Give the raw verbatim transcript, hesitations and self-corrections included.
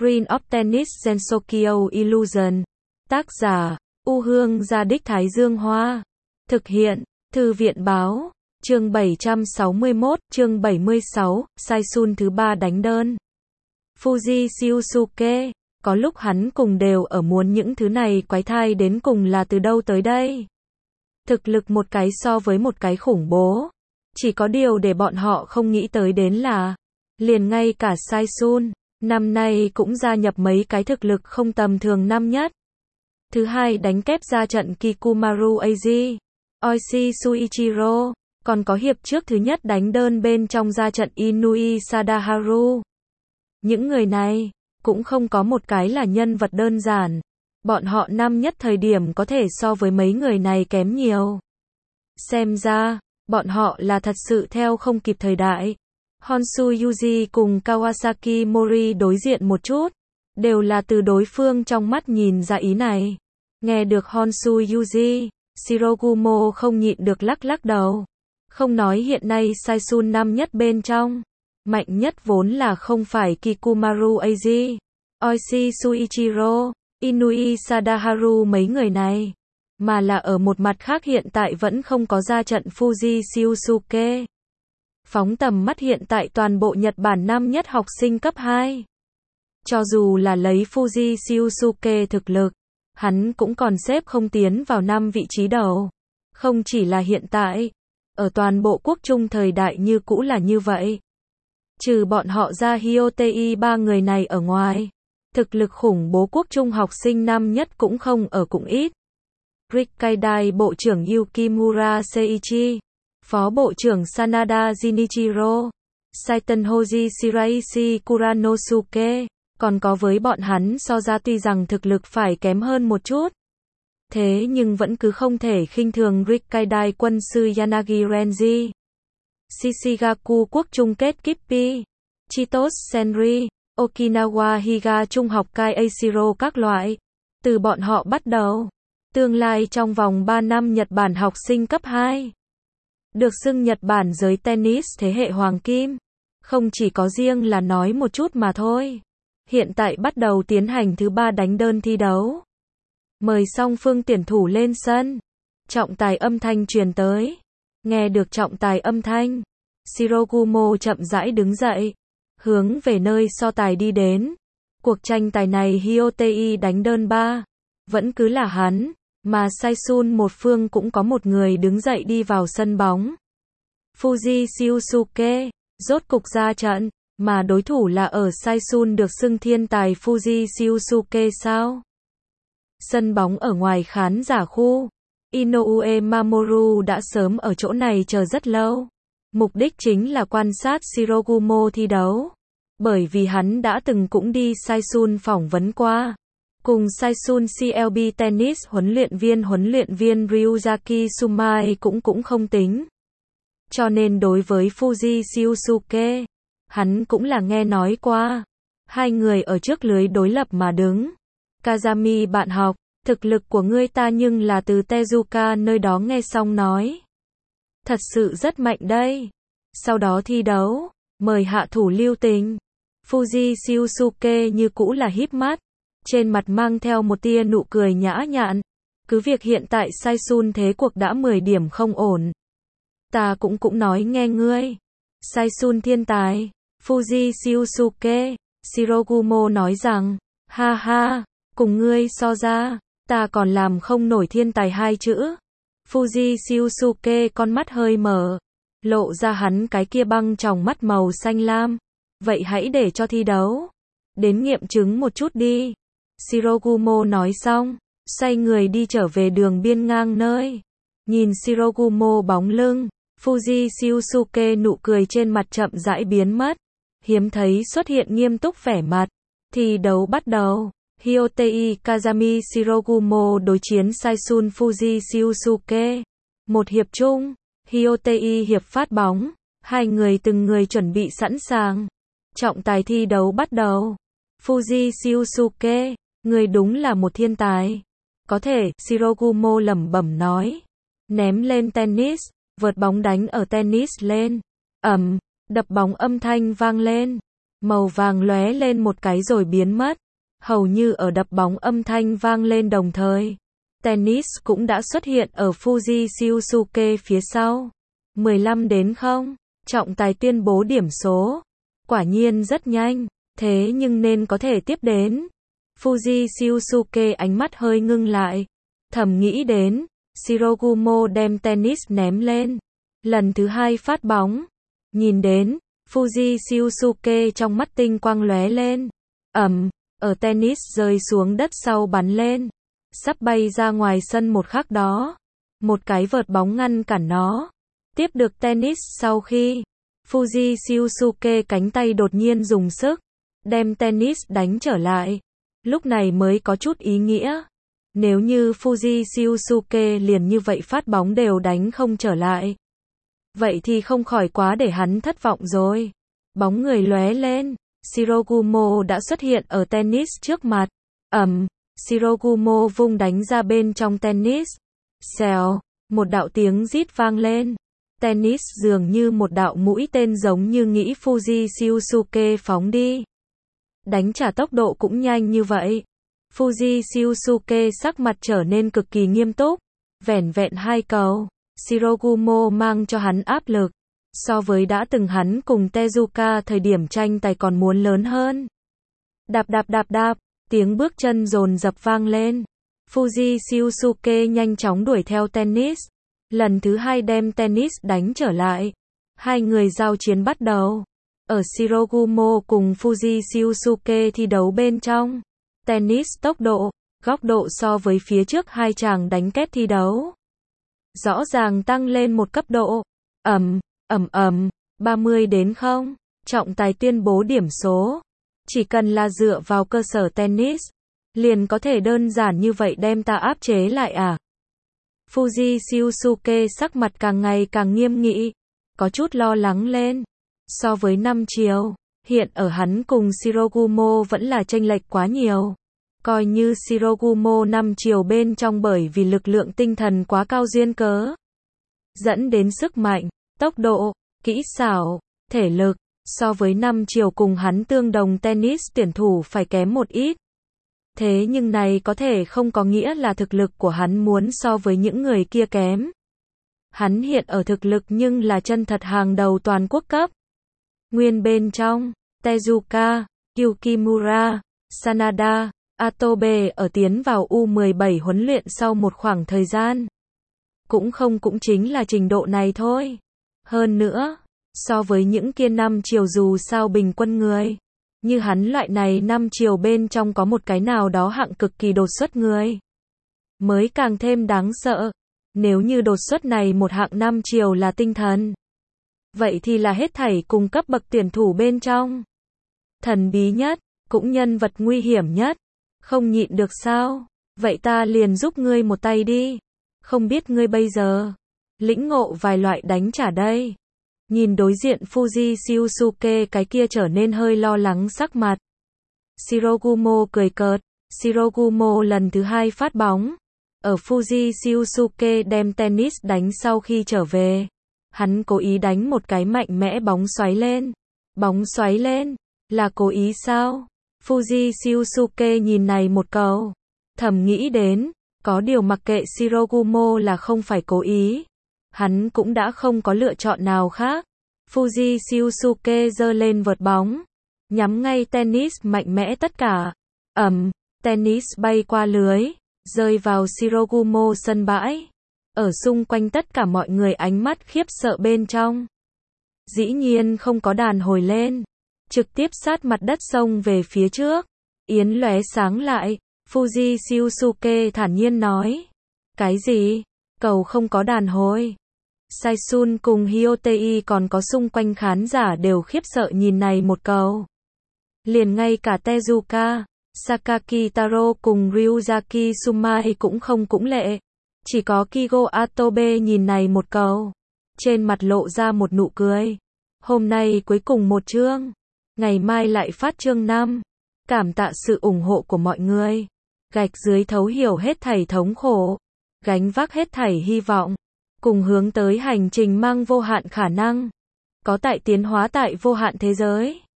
Green of Tennis Gensokyo Illusion. Tác giả, U Hương Gia Đích Thái Dương Hoa. Thực hiện, Thư viện Báo. Chương bảy trăm sáu mươi mốt, chương bảy mươi sáu, Saisun thứ ba đánh đơn. Fuji Shiosuke, có lúc hắn cùng đều ở muốn những thứ này quái thai đến cùng là từ đâu tới đây. Thực lực một cái so với một cái khủng bố. Chỉ có điều để bọn họ không nghĩ tới đến là, liền ngay cả Saisun, năm nay cũng gia nhập mấy cái thực lực không tầm thường năm nhất. Thứ hai đánh kép ra trận Kikumaru Eiji, Oishi Suichiro, còn có hiệp trước thứ nhất đánh đơn bên trong ra trận Inui Sadaharu. Những người này, cũng không có một cái là nhân vật đơn giản. Bọn họ năm nhất thời điểm có thể so với mấy người này kém nhiều. Xem ra, bọn họ là thật sự theo không kịp thời đại. Honshu Yuji cùng Kawasaki Mori đối diện một chút, đều là từ đối phương trong mắt nhìn ra ý này. Nghe được Honshu Yuji, Shirogumo không nhịn được lắc lắc đầu. Không nói hiện nay Saisun năm nhất bên trong, mạnh nhất vốn là không phải Kikumaru Eiji, Oishi Suichiro, Inui Sadaharu mấy người này, mà là ở một mặt khác hiện tại vẫn không có ra trận Fuji Shiosuke. Phóng tầm mắt hiện tại toàn bộ Nhật Bản năm nhất học sinh cấp hai. Cho dù là lấy Fuji Shiosuke thực lực, hắn cũng còn xếp không tiến vào năm vị trí đầu. Không chỉ là hiện tại, ở toàn bộ quốc trung thời đại như cũ là như vậy. Trừ bọn họ ra Hyotei ba người này ở ngoài, thực lực khủng bố quốc trung học sinh năm nhất cũng không ở cũng ít. Rikkaidai Bộ trưởng Yukimura Seiichi, Phó Bộ trưởng Sanada Jinichiro, Saitenhoji Shiraishi Kuranosuke, còn có với bọn hắn so ra tuy rằng thực lực phải kém hơn một chút. Thế nhưng vẫn cứ không thể khinh thường Rikkaidai quân sư Yanagi Renji, Shishigaku quốc chung kết Kippi, Chitos Senri, Okinawa Higa trung học Kai Eishiro các loại. Từ bọn họ bắt đầu, tương lai trong vòng ba năm Nhật Bản học sinh cấp hai, được xưng Nhật Bản giới tennis thế hệ hoàng kim, không chỉ có riêng là nói một chút mà thôi. Hiện tại bắt đầu tiến hành thứ ba đánh đơn thi đấu. Mời song phương tuyển thủ lên sân. Trọng tài âm thanh truyền tới. Nghe được trọng tài âm thanh, Shirogumo chậm rãi đứng dậy, hướng về nơi so tài đi đến. Cuộc tranh tài này Hyotei đánh đơn ba, vẫn cứ là hắn, mà Saisun một phương cũng có một người đứng dậy đi vào sân bóng. Fuji Shiosuke, rốt cục ra trận, mà đối thủ là ở Saisun được xưng thiên tài Fuji Shiosuke sao? Sân bóng ở ngoài khán giả khu, Inoue Mamoru đã sớm ở chỗ này chờ rất lâu. Mục đích chính là quan sát Shirogumo thi đấu, bởi vì hắn đã từng cũng đi Saisun phỏng vấn qua. Cùng Saisun xê lờ bê Tennis huấn luyện viên huấn luyện viên Ryuzaki Sumai cũng cũng không tính. Cho nên đối với Fuji Shiosuke, hắn cũng là nghe nói qua. Hai người ở trước lưới đối lập mà đứng. Kazami bạn học, thực lực của ngươi ta nhưng là từ Tezuka nơi đó nghe xong nói. Thật sự rất mạnh đây. Sau đó thi đấu, mời hạ thủ lưu tình. Fuji Shiosuke như cũ là híp mắt, trên mặt mang theo một tia nụ cười nhã nhặn. Cứ việc hiện tại Saisun thế cuộc đã mười điểm không ổn. Ta cũng cũng nói nghe ngươi. Saisun thiên tài, Fuji Shiosuke, Shirogumo nói rằng, ha ha, cùng ngươi so ra, ta còn làm không nổi thiên tài hai chữ. Fuji Shiosuke con mắt hơi mở, lộ ra hắn cái kia băng tròng mắt màu xanh lam. Vậy hãy để cho thi đấu, đến nghiệm chứng một chút đi. Shirogumo nói xong, xoay người đi trở về đường biên ngang nơi. Nhìn Shirogumo bóng lưng, Fuji Shiosuke nụ cười trên mặt chậm rãi biến mất. Hiếm thấy xuất hiện nghiêm túc vẻ mặt. Thi đấu bắt đầu. Hyotei Kazami Shirogumo đối chiến Saisun Fuji Shiosuke. Một hiệp chung, Hyotei hiệp phát bóng. Hai người từng người chuẩn bị sẵn sàng. Trọng tài thi đấu bắt đầu. Fuji Shiosuke, người đúng là một thiên tài. Có thể, Shirogumo lẩm bẩm nói. Ném lên tennis, vợt bóng đánh ở tennis lên. Ầm, đập bóng âm thanh vang lên. Màu vàng lóe lên một cái rồi biến mất. Hầu như ở đập bóng âm thanh vang lên đồng thời. Tennis cũng đã xuất hiện ở Fuji Shiosuke phía sau. mười lăm đến không. Trọng tài tuyên bố điểm số. Quả nhiên rất nhanh, thế nhưng nên có thể tiếp đến. Fuji Shiosuke ánh mắt hơi ngưng lại. Thầm nghĩ đến, Shirogumo đem tennis ném lên. Lần thứ hai phát bóng. Nhìn đến, Fuji Shiosuke trong mắt tinh quang lóe lên. Ầm, ở tennis rơi xuống đất sau bắn lên. Sắp bay ra ngoài sân một khắc đó. Một cái vợt bóng ngăn cản nó. Tiếp được tennis sau khi Fuji Shiosuke cánh tay đột nhiên dùng sức, đem tennis đánh trở lại. Lúc này mới có chút ý nghĩa. Nếu như Fuji Shiosuke liền như vậy phát bóng đều đánh không trở lại. Vậy thì không khỏi quá để hắn thất vọng rồi. Bóng người lóe lên, Shirogumo đã xuất hiện ở tennis trước mặt. Ầm, Shirogumo vung đánh ra bên trong tennis. Xèo, một đạo tiếng rít vang lên. Tennis dường như một đạo mũi tên giống như nghĩ Fuji Shiosuke phóng đi. Đánh trả tốc độ cũng nhanh như vậy. Fuji Shiosuke sắc mặt trở nên cực kỳ nghiêm túc. Vẻn vẹn hai cầu, Shirogumo mang cho hắn áp lực. So với đã từng hắn cùng Tezuka thời điểm tranh tài còn muốn lớn hơn. Đạp đạp đạp đạp, tiếng bước chân dồn dập vang lên. Fuji Shiosuke nhanh chóng đuổi theo tennis. Lần thứ hai đem tennis đánh trở lại. Hai người giao chiến bắt đầu. Ở Shirogumo cùng Fuji Shiosuke thi đấu bên trong. Tennis tốc độ, góc độ so với phía trước hai chàng đánh kết thi đấu. Rõ ràng tăng lên một cấp độ. Ầm, ầm ầm, ba mươi đến không. Trọng tài tuyên bố điểm số. Chỉ cần là dựa vào cơ sở tennis, liền có thể đơn giản như vậy đem ta áp chế lại à? Fuji Shiosuke sắc mặt càng ngày càng nghiêm nghị, có chút lo lắng lên. So với năm chiều, hiện ở hắn cùng Shirogumo vẫn là chênh lệch quá nhiều. Coi như Shirogumo năm chiều bên trong bởi vì lực lượng tinh thần quá cao duyên cớ, dẫn đến sức mạnh, tốc độ, kỹ xảo, thể lực, so với năm chiều cùng hắn tương đồng tennis tuyển thủ phải kém một ít. Thế nhưng này có thể không có nghĩa là thực lực của hắn muốn so với những người kia kém. Hắn hiện ở thực lực nhưng là chân thật hàng đầu toàn quốc cấp. Nguyên bên trong, Tezuka, Yukimura, Sanada, Atobe ở tiến vào U mười bảy huấn luyện sau một khoảng thời gian. Cũng không cũng chính là trình độ này thôi. Hơn nữa, so với những kia năm chiều dù sao bình quân người. Như hắn loại này năm chiều bên trong có một cái nào đó hạng cực kỳ đột xuất người. Mới càng thêm đáng sợ. Nếu như đột xuất này một hạng năm chiều là tinh thần. Vậy thì là hết thảy cùng cấp bậc tuyển thủ bên trong. Thần bí nhất, cũng nhân vật nguy hiểm nhất. Không nhịn được sao? Vậy ta liền giúp ngươi một tay đi. Không biết ngươi bây giờ lĩnh ngộ vài loại đánh trả đây. Nhìn đối diện Fuji Shiosuke cái kia trở nên hơi lo lắng sắc mặt. Shirogumo cười cợt. Shirogumo lần thứ hai phát bóng. Ở Fuji Shiosuke đem tennis đánh sau khi trở về. Hắn cố ý đánh một cái mạnh mẽ bóng xoáy lên. Bóng xoáy lên? Là cố ý sao? Fuji Shiosuke nhìn này một cầu. Thầm nghĩ đến, có điều mặc kệ Shirogumo là không phải cố ý. Hắn cũng đã không có lựa chọn nào khác. Fuji Shiosuke giơ lên vợt bóng. Nhắm ngay tennis mạnh mẽ tất cả. Ầm, tennis bay qua lưới. Rơi vào Shirogumo sân bãi. Ở xung quanh tất cả mọi người ánh mắt khiếp sợ bên trong. Dĩ nhiên không có đàn hồi lên. Trực tiếp sát mặt đất xông về phía trước. Yến lóe sáng lại. Fuji Shiosuke thản nhiên nói. Cái gì? Cầu không có đàn hồi. Saisun cùng Hyotei còn có xung quanh khán giả đều khiếp sợ nhìn này một cầu. Liền ngay cả Tezuka, Sakaki Taro cùng Ryuzaki Sumai cũng không cũng lệ. Chỉ có Kigo Atobe nhìn này một cầu. Trên mặt lộ ra một nụ cười. Hôm nay cuối cùng một chương. Ngày mai lại phát chương năm. Cảm tạ sự ủng hộ của mọi người. Gạch dưới thấu hiểu hết thảy thống khổ. Gánh vác hết thảy hy vọng. Cùng hướng tới hành trình mang vô hạn khả năng. Có tại tiến hóa tại vô hạn thế giới.